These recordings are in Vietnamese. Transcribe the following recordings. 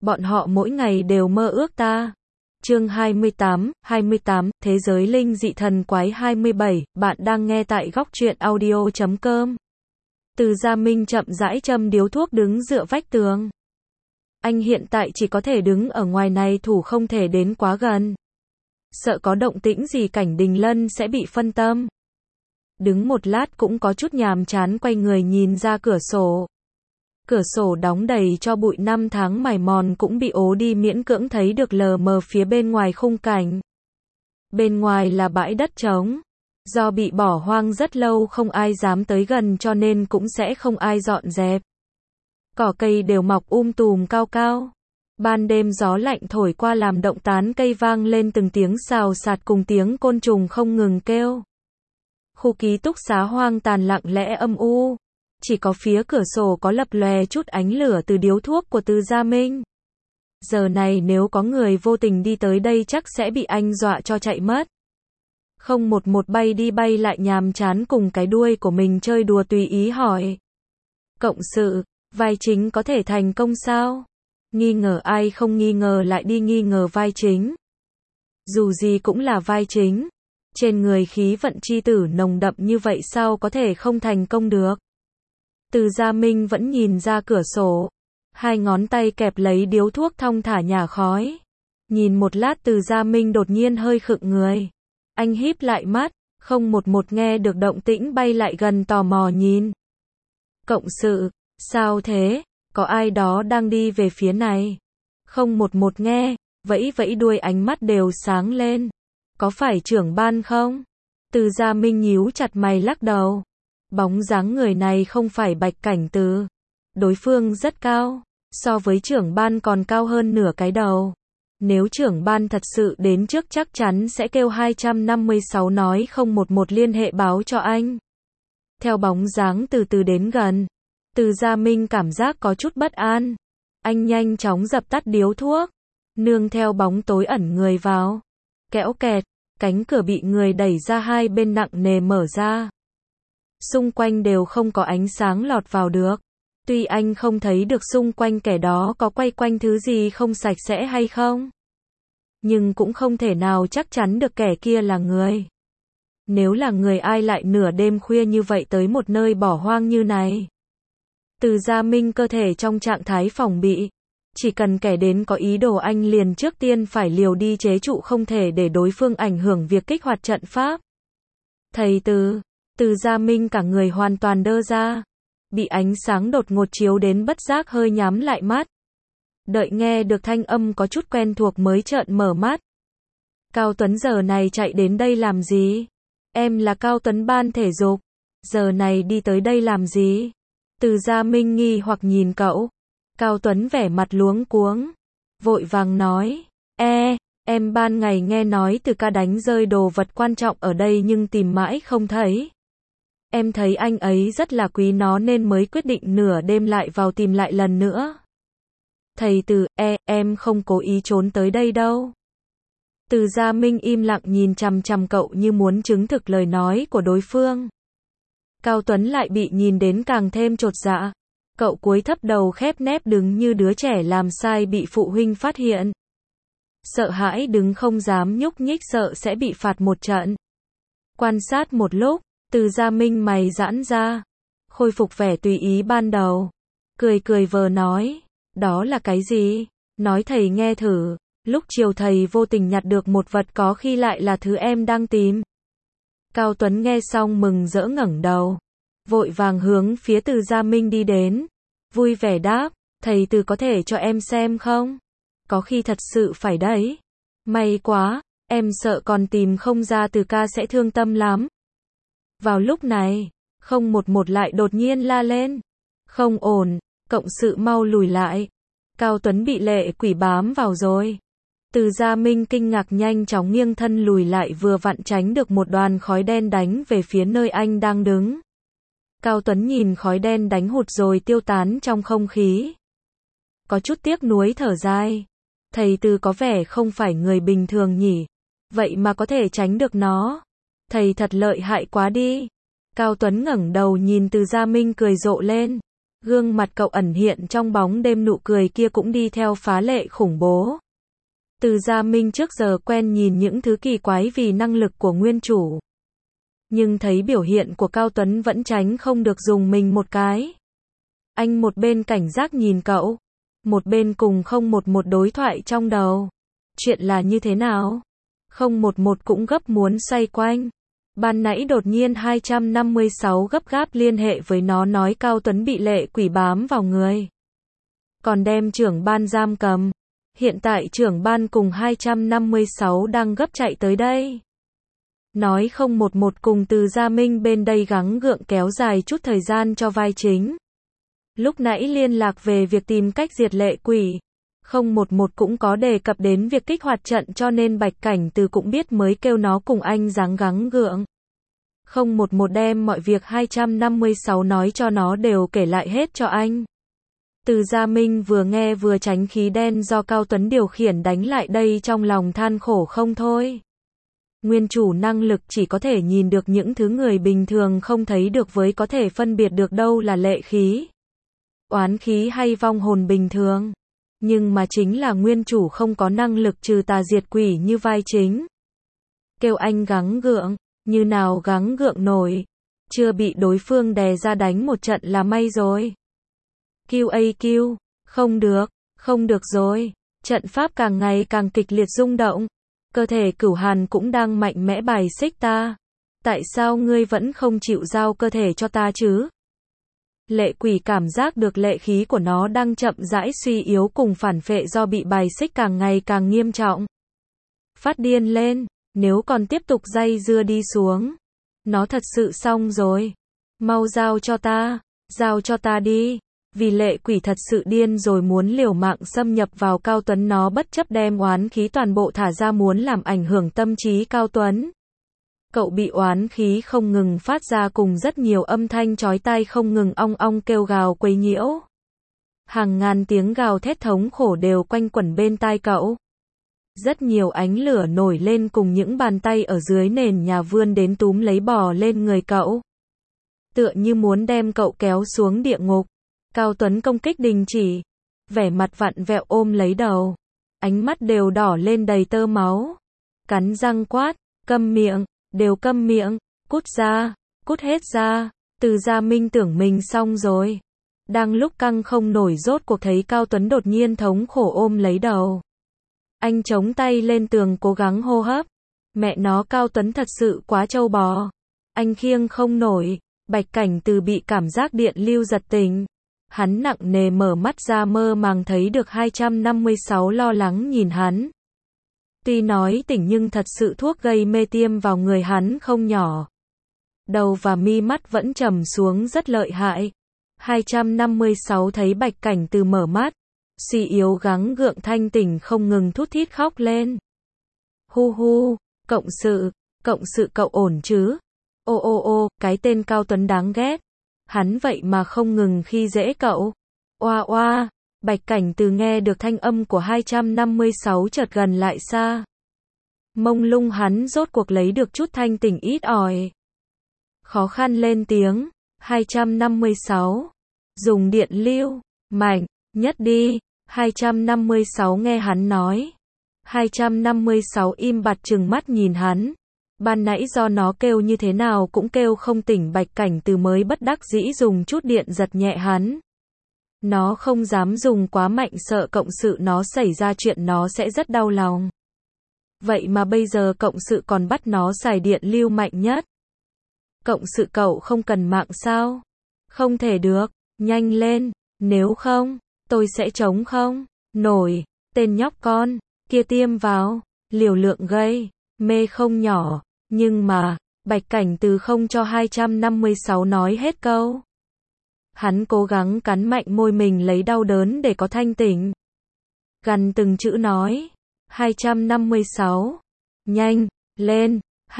Bọn họ mỗi ngày đều mơ ước ta. Chương 28, Thế giới linh dị thần quái 27, bạn đang nghe tại góc truyện audio.com. Từ Gia Minh chậm rãi châm điếu thuốc đứng dựa vách tường. Anh hiện tại chỉ có thể đứng ở ngoài này, thủ không thể đến quá gần. Sợ có động tĩnh gì Cảnh Đình Lân sẽ bị phân tâm. Đứng một lát cũng có chút nhàm chán, quay người nhìn ra cửa sổ. Cửa sổ đóng đầy cho bụi, năm tháng mài mòn cũng bị ố đi, miễn cưỡng thấy được lờ mờ phía bên ngoài khung cảnh. Bên ngoài là bãi đất trống. Do bị bỏ hoang rất lâu không ai dám tới gần cho nên cũng sẽ không ai dọn dẹp. Cỏ cây đều mọc tùm cao cao. Ban đêm gió lạnh thổi qua làm động tán cây vang lên từng tiếng xào xạc cùng tiếng côn trùng không ngừng kêu. Khu ký túc xá hoang tàn lặng lẽ âm u. Chỉ có phía cửa sổ có lập lòe chút ánh lửa từ điếu thuốc của Từ Gia Minh. Giờ này nếu có người vô tình đi tới đây chắc sẽ bị anh dọa cho chạy mất. Không một bay đi bay lại nhàm chán cùng cái đuôi của mình chơi đùa, tùy ý hỏi. Cộng sự, vai chính có thể thành công sao? Nghi ngờ ai không nghi ngờ lại đi nghi ngờ vai chính. Dù gì cũng là vai chính. Trên người khí vận chi tử nồng đậm như vậy sao có thể không thành công được? Từ Gia Minh vẫn nhìn ra cửa sổ. Hai ngón tay kẹp lấy điếu thuốc thong thả nhả khói. Nhìn một lát Từ Gia Minh đột nhiên hơi khựng người. Anh híp lại mắt, không một nghe được động tĩnh bay lại gần tò mò nhìn. Cộng sự, sao thế? Có ai đó đang đi về phía này. Không một nghe, vẫy vẫy đuôi, ánh mắt đều sáng lên. Có phải trưởng ban không? Từ Gia Minh nhíu chặt mày lắc đầu. Bóng dáng người này không phải Bạch Cảnh Từ. Đối phương rất cao, so với trưởng ban còn cao hơn nửa cái đầu. Nếu trưởng ban thật sự đến trước chắc chắn sẽ kêu 256 nói không một liên hệ báo cho anh. Theo bóng dáng từ từ đến gần, Từ Gia Minh cảm giác có chút bất an. Anh nhanh chóng dập tắt điếu thuốc, nương theo bóng tối ẩn người vào. Kéo kẹt, cánh cửa bị người đẩy ra, hai bên nặng nề mở ra. Xung quanh đều không có ánh sáng lọt vào được. Tuy anh không thấy được xung quanh kẻ đó có quay quanh thứ gì không sạch sẽ hay không, nhưng cũng không thể nào chắc chắn được kẻ kia là người. Nếu là người, ai lại nửa đêm khuya như vậy tới một nơi bỏ hoang như này? Từ Gia Minh cơ thể trong trạng thái phòng bị. Chỉ cần kẻ đến có ý đồ anh liền trước tiên phải liều đi chế trụ, không thể để đối phương ảnh hưởng việc kích hoạt trận pháp. Thầy Từ Gia Minh cả người hoàn toàn đơ ra. Bị ánh sáng đột ngột chiếu đến bất giác hơi nhắm lại mắt. Đợi nghe được thanh âm có chút quen thuộc mới trợn mở mắt. Cao Tuấn giờ này chạy đến đây làm gì? Em là Cao Tuấn, ban thể dục. Giờ này đi tới đây làm gì? Từ Gia Minh nghi hoặc nhìn cậu. Cao Tuấn vẻ mặt luống cuống. Vội vàng nói. Em ban ngày nghe nói Từ ca đánh rơi đồ vật quan trọng ở đây nhưng tìm mãi không thấy. Em thấy anh ấy rất là quý nó nên mới quyết định nửa đêm lại vào tìm lại lần nữa. Thầy Từ, em không cố ý trốn tới đây đâu. Từ Gia Minh im lặng nhìn chằm chằm cậu như muốn chứng thực lời nói của đối phương. Cao Tuấn lại bị nhìn đến càng thêm chột dạ. Cậu cúi thấp đầu khép nép đứng như đứa trẻ làm sai bị phụ huynh phát hiện. Sợ hãi đứng không dám nhúc nhích, sợ sẽ bị phạt một trận. Quan sát một lúc, Từ Gia Minh mày giãn ra, khôi phục vẻ tùy ý ban đầu. Cười vờ nói, đó là cái gì? Nói thầy nghe thử. Lúc chiều thầy vô tình nhặt được một vật, có khi lại là thứ em đang tìm. Cao Tuấn nghe xong mừng rỡ ngẩng đầu, vội vàng hướng phía Từ Gia Minh đi đến. Vui vẻ đáp, thầy Từ có thể cho em xem không? Có khi thật sự phải đấy. May quá, em sợ còn tìm không ra, Từ ca sẽ thương tâm lắm. Vào lúc này, không một lại đột nhiên la lên. Không ổn, cộng sự mau lùi lại. Cao Tuấn bị lệ quỷ bám vào rồi. Từ Gia Minh kinh ngạc nhanh chóng nghiêng thân lùi lại, vừa vặn tránh được một đoàn khói đen đánh về phía nơi anh đang đứng. Cao Tuấn nhìn khói đen đánh hụt rồi tiêu tán trong không khí. Có chút tiếc nuối thở dài. Thầy Từ có vẻ không phải người bình thường nhỉ. Vậy mà có thể tránh được nó. Thầy thật lợi hại quá đi. Cao Tuấn ngẩng đầu nhìn Từ Gia Minh cười rộ lên. Gương mặt cậu ẩn hiện trong bóng đêm, nụ cười kia cũng đi theo phá lệ khủng bố. Từ Gia Minh trước giờ quen nhìn những thứ kỳ quái vì năng lực của nguyên chủ. Nhưng thấy biểu hiện của Cao Tuấn vẫn tránh không được dùng mình một cái. Anh một bên cảnh giác nhìn cậu, một bên cùng 011 đối thoại trong đầu. Chuyện là như thế nào? 011 cũng gấp muốn xoay quanh. Ban nãy đột nhiên 256 gấp gáp liên hệ với nó nói Cao Tuấn bị lệ quỷ bám vào người. Còn đem trưởng ban giam cầm. Hiện tại trưởng ban cùng 256 đang gấp chạy tới đây. Nói 011 cùng Từ Gia Minh bên đây gắng gượng kéo dài chút thời gian cho vai chính. Lúc nãy liên lạc về việc tìm cách diệt lệ quỷ. 011 cũng có đề cập đến việc kích hoạt trận, cho nên Bạch Cảnh Từ cũng biết mới kêu nó cùng anh dáng gắng gượng. 011 đem mọi việc 256 nói cho nó đều kể lại hết cho anh. Từ Gia Minh vừa nghe vừa tránh khí đen do Cao Tuấn điều khiển đánh lại đây, trong lòng than khổ không thôi. Nguyên chủ năng lực chỉ có thể nhìn được những thứ người bình thường không thấy được, với có thể phân biệt được đâu là lệ khí, oán khí hay vong hồn bình thường. Nhưng mà chính là nguyên chủ không có năng lực trừ tà diệt quỷ như vai chính. Kêu anh gắng gượng, như nào gắng gượng nổi. Chưa bị đối phương đè ra đánh một trận là may rồi. QAQ, không được rồi. Trận pháp càng ngày càng kịch liệt rung động. Cơ thể Cửu Hàn cũng đang mạnh mẽ bài xích ta. Tại sao ngươi vẫn không chịu giao cơ thể cho ta chứ? Lệ quỷ cảm giác được lệ khí của nó đang chậm rãi suy yếu cùng phản phệ do bị bài xích càng ngày càng nghiêm trọng. Phát điên lên, nếu còn tiếp tục dây dưa đi xuống, nó thật sự xong rồi. Mau giao cho ta đi. Vì lệ quỷ thật sự điên rồi, muốn liều mạng xâm nhập vào Cao Tuấn, nó bất chấp đem oán khí toàn bộ thả ra muốn làm ảnh hưởng tâm trí Cao Tuấn. Cậu bị oán khí không ngừng phát ra cùng rất nhiều âm thanh chói tai không ngừng ong ong kêu gào quấy nhiễu. Hàng ngàn tiếng gào thét thống khổ đều quanh quẩn bên tai cậu. Rất nhiều ánh lửa nổi lên cùng những bàn tay ở dưới nền nhà vươn đến túm lấy bò lên người cậu. Tựa như muốn đem cậu kéo xuống địa ngục. Cao Tuấn công kích đình chỉ. Vẻ mặt vặn vẹo ôm lấy đầu. Ánh mắt đều đỏ lên đầy tơ máu. Cắn răng quát, câm miệng. Đều câm miệng, cút hết ra. Từ Gia Minh tưởng mình xong rồi. Đang lúc căng không nổi, rốt cuộc thấy Cao Tuấn đột nhiên thống khổ ôm lấy đầu. Anh chống tay lên tường cố gắng hô hấp. Mẹ nó, Cao Tuấn thật sự quá trâu bò. Anh khiêng không nổi. Bạch Cảnh Từ bị cảm giác điện lưu giật tỉnh. Hắn nặng nề mở mắt ra, mơ màng thấy được 256 lo lắng nhìn hắn. Tuy nói tỉnh nhưng thật sự thuốc gây mê tiêm vào người hắn không nhỏ. Đầu và mi mắt vẫn trầm xuống rất lợi hại. 256 thấy Bạch Cảnh Từ mở mắt, suy yếu gắng gượng thanh tỉnh không ngừng thút thít khóc lên. Hu hu, cộng sự cậu ổn chứ? Ô, cái tên Cao Tuấn đáng ghét. Hắn vậy mà không ngừng khi dễ cậu. Oa. Bạch Cảnh Từ nghe được thanh âm của 256 chợt gần lại xa. Mông lung hắn rốt cuộc lấy được chút thanh tỉnh ít ỏi. Khó khăn lên tiếng. 256. Dùng điện lưu. Mạnh nhất đi. 256 nghe hắn nói. 256 im bặt trừng mắt nhìn hắn. Ban nãy do nó kêu như thế nào cũng kêu không tỉnh, Bạch Cảnh Từ mới bất đắc dĩ dùng chút điện giật nhẹ hắn. Nó không dám dùng quá mạnh, sợ cộng sự nó xảy ra chuyện nó sẽ rất đau lòng. Vậy mà bây giờ cộng sự còn bắt nó xài điện lưu mạnh nhất. Cộng sự cậu không cần mạng sao? Không thể được, nhanh lên, nếu không, tôi sẽ chống không nổi. Tên nhóc con kia tiêm vào, liều lượng gây mê không nhỏ, nhưng mà, Bạch Cảnh Từ không cho 256 nói hết câu. Hắn cố gắng cắn mạnh môi mình lấy đau đớn để có thanh tỉnh. Gằn từng chữ nói. 256. Nhanh, lên.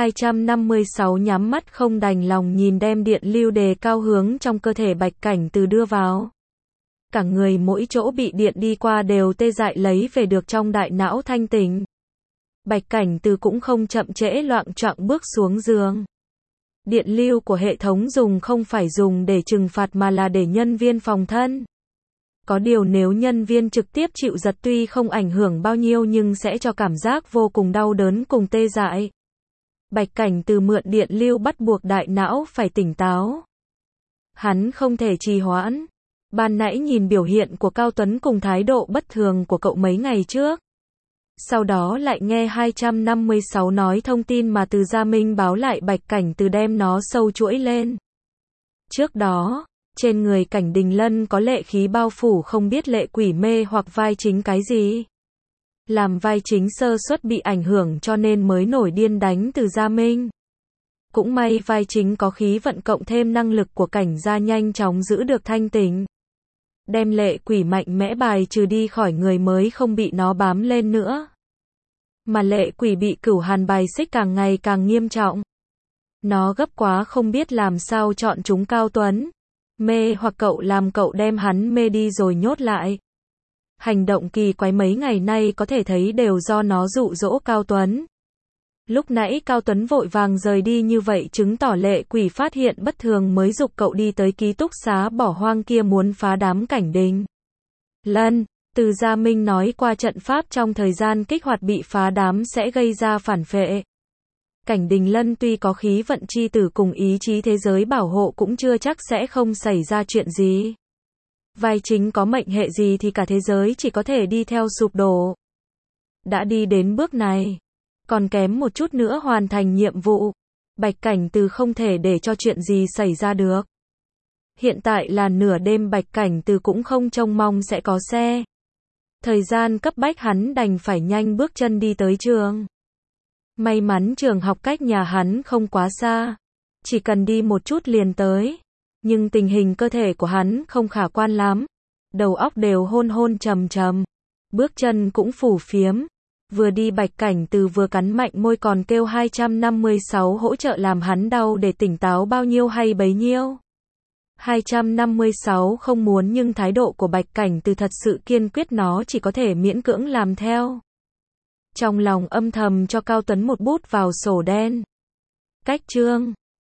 256 nhắm mắt không đành lòng nhìn đem điện lưu đề cao hướng trong cơ thể Bạch Cảnh Từ đưa vào. Cả người mỗi chỗ bị điện đi qua đều tê dại lấy về được trong đại não thanh tỉnh. Bạch Cảnh Từ cũng không chậm trễ, loạng choạng bước xuống giường. Điện lưu của hệ thống dùng không phải dùng để trừng phạt mà là để nhân viên phòng thân. Có điều nếu nhân viên trực tiếp chịu giật tuy không ảnh hưởng bao nhiêu nhưng sẽ cho cảm giác vô cùng đau đớn cùng tê dại. Bạch Cảnh Từ mượn điện lưu bắt buộc đại não phải tỉnh táo. Hắn không thể trì hoãn. Ban nãy nhìn biểu hiện của Cao Tuấn cùng thái độ bất thường của cậu mấy ngày trước. Sau đó lại nghe 256 nói thông tin mà Từ Gia Minh báo lại, Bạch Cảnh Từ đem nó sâu chuỗi lên. Trước đó, trên người Cảnh Đình Lân có lệ khí bao phủ, không biết lệ quỷ mê hoặc vai chính cái gì. Làm vai chính sơ suất bị ảnh hưởng cho nên mới nổi điên đánh Từ Gia Minh. Cũng may vai chính có khí vận cộng thêm năng lực của Cảnh gia nhanh chóng giữ được thanh tỉnh. Đem lệ quỷ mạnh mẽ bài trừ đi khỏi người mới không bị nó bám lên nữa. Mà lệ quỷ bị Cửu Hàn bài xích càng ngày càng nghiêm trọng. Nó gấp quá không biết làm sao chọn chúng Cao Tuấn. Mê hoặc cậu, làm cậu đem hắn mê đi rồi nhốt lại. Hành động kỳ quái mấy ngày nay có thể thấy đều do nó dụ dỗ Cao Tuấn. Lúc nãy Cao Tuấn vội vàng rời đi như vậy chứng tỏ lệ quỷ phát hiện bất thường mới giục cậu đi tới ký túc xá bỏ hoang kia muốn phá đám Cảnh Đình Lân. Từ Gia Minh nói qua trận pháp trong thời gian kích hoạt bị phá đám sẽ gây ra phản vệ. Cảnh Đình Lân tuy có khí vận chi tử cùng ý chí thế giới bảo hộ cũng chưa chắc sẽ không xảy ra chuyện gì. Vai chính có mệnh hệ gì thì cả thế giới chỉ có thể đi theo sụp đổ. Đã đi đến bước này, còn kém một chút nữa hoàn thành nhiệm vụ. Bạch Cảnh Từ không thể để cho chuyện gì xảy ra được. Hiện tại là nửa đêm, Bạch Cảnh Từ cũng không trông mong sẽ có xe. Thời gian cấp bách hắn đành phải nhanh bước chân đi tới trường. May mắn trường học cách nhà hắn không quá xa. Chỉ cần đi một chút liền tới. Nhưng tình hình cơ thể của hắn không khả quan lắm. Đầu óc đều hôn hôn trầm trầm. Bước chân cũng phù phiếm. Vừa đi Bạch Cảnh Từ vừa cắn mạnh môi còn kêu 256 hỗ trợ làm hắn đau để tỉnh táo bao nhiêu hay bấy nhiêu. 256 không muốn nhưng thái độ của Bạch Cảnh Từ thật sự kiên quyết, nó chỉ có thể miễn cưỡng làm theo. Trong lòng âm thầm cho Cao Tuấn một bút vào sổ đen. Cách chương